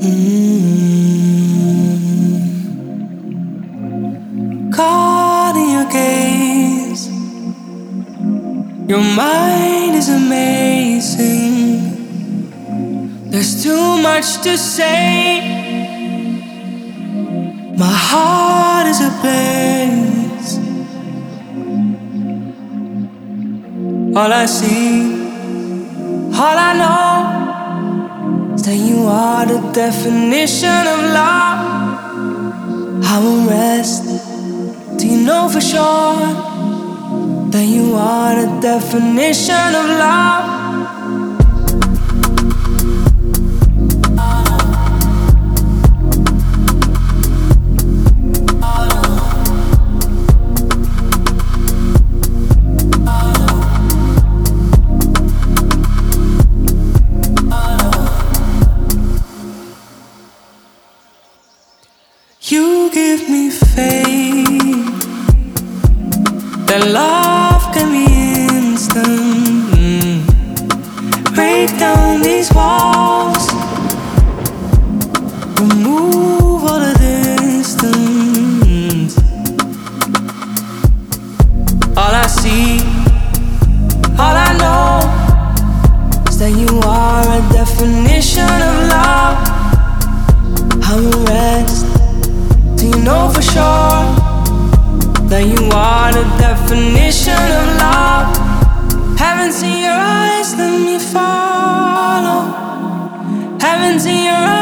Caught in your gaze, your mind is amazing. There's too much to say. My heart is ablaze. All I see, all I know is that you are the definition of love. I won't rest till you know for sure that you are the definition of love. You give me faith that love can be instant. Break down these walls, remove all the distance. All I see, all I know is that you are a definition of love. I won't rest till you know for sure that you are the definition of love. Haven't seen your eyes, let me follow. Haven't seen your